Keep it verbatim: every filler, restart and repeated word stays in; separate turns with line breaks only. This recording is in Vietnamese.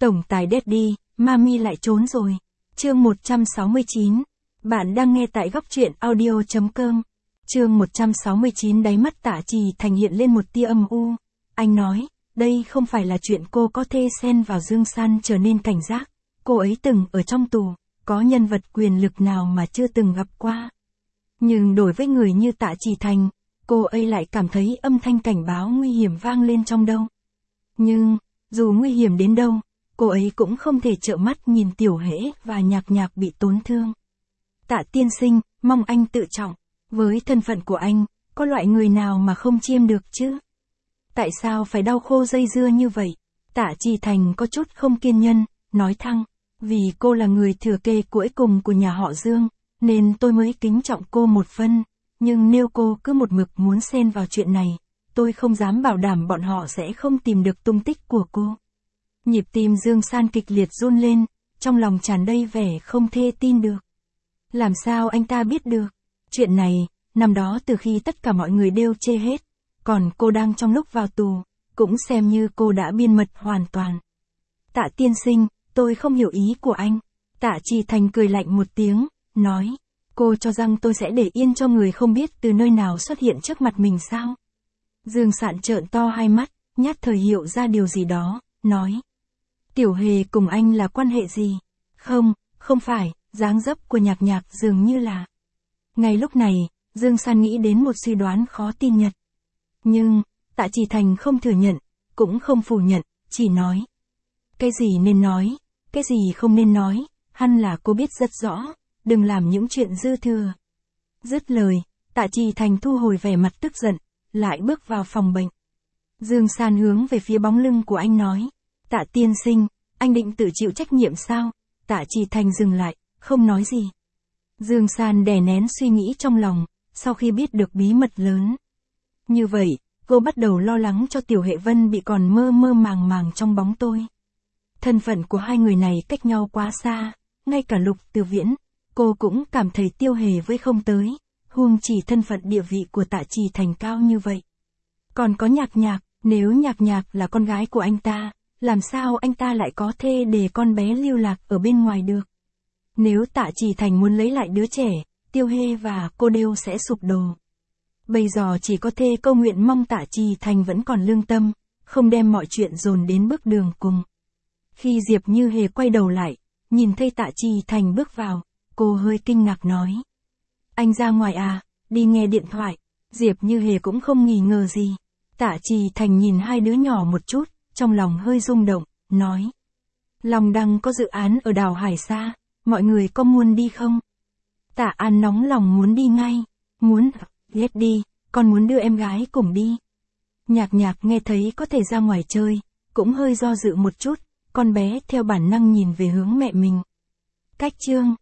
Tổng tài Daddy, Mami lại trốn rồi. Chương một trăm sáu mươi chín. Bạn đang nghe tại góc truyện audio chấm com. Chương một trăm sáu mươi chín. Đáy mắt Tạ Trì Thành hiện lên một tia âm u. Anh nói, đây không phải là chuyện cô có thể xen vào. Dương San trở nên cảnh giác. Cô ấy từng ở trong tù, có nhân vật quyền lực nào mà chưa từng gặp qua. Nhưng đối với người như Tạ Trì Thành, cô ấy lại cảm thấy âm thanh cảnh báo nguy hiểm vang lên trong đầu. Nhưng, dù nguy hiểm đến đâu, cô ấy cũng không thể trợn mắt nhìn Tiểu Hễ và Nhạc Nhạc bị tổn thương. Tạ tiên sinh, mong anh tự trọng. Với thân phận của anh, có loại người nào mà không chiêm được chứ? Tại sao phải đau khô dây dưa như vậy? Tạ Trì Thành có chút không kiên nhẫn, nói thẳng, vì cô là người thừa kế cuối cùng của nhà họ Dương, nên tôi mới kính trọng cô một phân. Nhưng nếu cô cứ một mực muốn xen vào chuyện này, tôi không dám bảo đảm bọn họ sẽ không tìm được tung tích của cô. Nhịp tim Dương San kịch liệt run lên, trong lòng tràn đầy vẻ không thể tin được. Làm sao anh ta biết được? Chuyện này, năm đó từ khi tất cả mọi người đều chê hết, còn cô đang trong lúc vào tù, cũng xem như cô đã biên mật hoàn toàn. Tạ tiên sinh, tôi không hiểu ý của anh. Tạ Trì Thành cười lạnh một tiếng, nói, cô cho rằng tôi sẽ để yên cho người không biết từ nơi nào xuất hiện trước mặt mình sao? Dương Sạn trợn to hai mắt, nhát thời hiểu ra điều gì đó, nói. Tiểu Hề cùng anh là quan hệ gì? Không, không phải, dáng dấp của Nhạc Nhạc dường như là. Ngay lúc này, Dương San nghĩ đến một suy đoán khó tin nhất. Nhưng, Tạ Trì Thành không thừa nhận, cũng không phủ nhận, chỉ nói. Cái gì nên nói, cái gì không nên nói, hẳn là cô biết rất rõ, đừng làm những chuyện dư thừa. Dứt lời, Tạ Trì Thành thu hồi vẻ mặt tức giận, lại bước vào phòng bệnh. Dương San hướng về phía bóng lưng của anh nói. Tạ tiên sinh, anh định tự chịu trách nhiệm sao? Tạ Trì Thành dừng lại, không nói gì. Dương San đè nén suy nghĩ trong lòng, sau khi biết được bí mật lớn. Như vậy, cô bắt đầu lo lắng cho Tiểu Hệ Vân bị còn mơ mơ màng màng trong bóng tối. Thân phận của hai người này cách nhau quá xa, ngay cả Lục Từ Viễn, cô cũng cảm thấy Tiêu Hề với không tới, huống chỉ thân phận địa vị của Tạ Trì Thành cao như vậy. Còn có Nhạc Nhạc, nếu Nhạc Nhạc là con gái của anh ta, làm sao anh ta lại có thể để con bé lưu lạc ở bên ngoài được? Nếu Tạ Trì Thành muốn lấy lại đứa trẻ, Tiêu Hề và cô đều sẽ sụp đổ. Bây giờ chỉ có thể cầu nguyện mong Tạ Trì Thành vẫn còn lương tâm, không đem mọi chuyện dồn đến bước đường cùng. Khi Diệp Như Hề quay đầu lại, nhìn thấy Tạ Trì Thành bước vào, cô hơi kinh ngạc nói. Anh ra ngoài à, đi nghe điện thoại. Diệp Như Hề cũng không nghi ngờ gì. Tạ Trì Thành nhìn hai đứa nhỏ một chút, trong lòng hơi rung động, nói. Long Đăng có dự án ở đảo Hải Sa, mọi người có muốn đi không? Tạ An nóng lòng muốn đi ngay. Muốn, ghét đi, con muốn đưa em gái cùng đi. Nhạc Nhạc nghe thấy có thể ra ngoài chơi, cũng hơi do dự một chút, con bé theo bản năng nhìn về hướng mẹ mình. Cách chương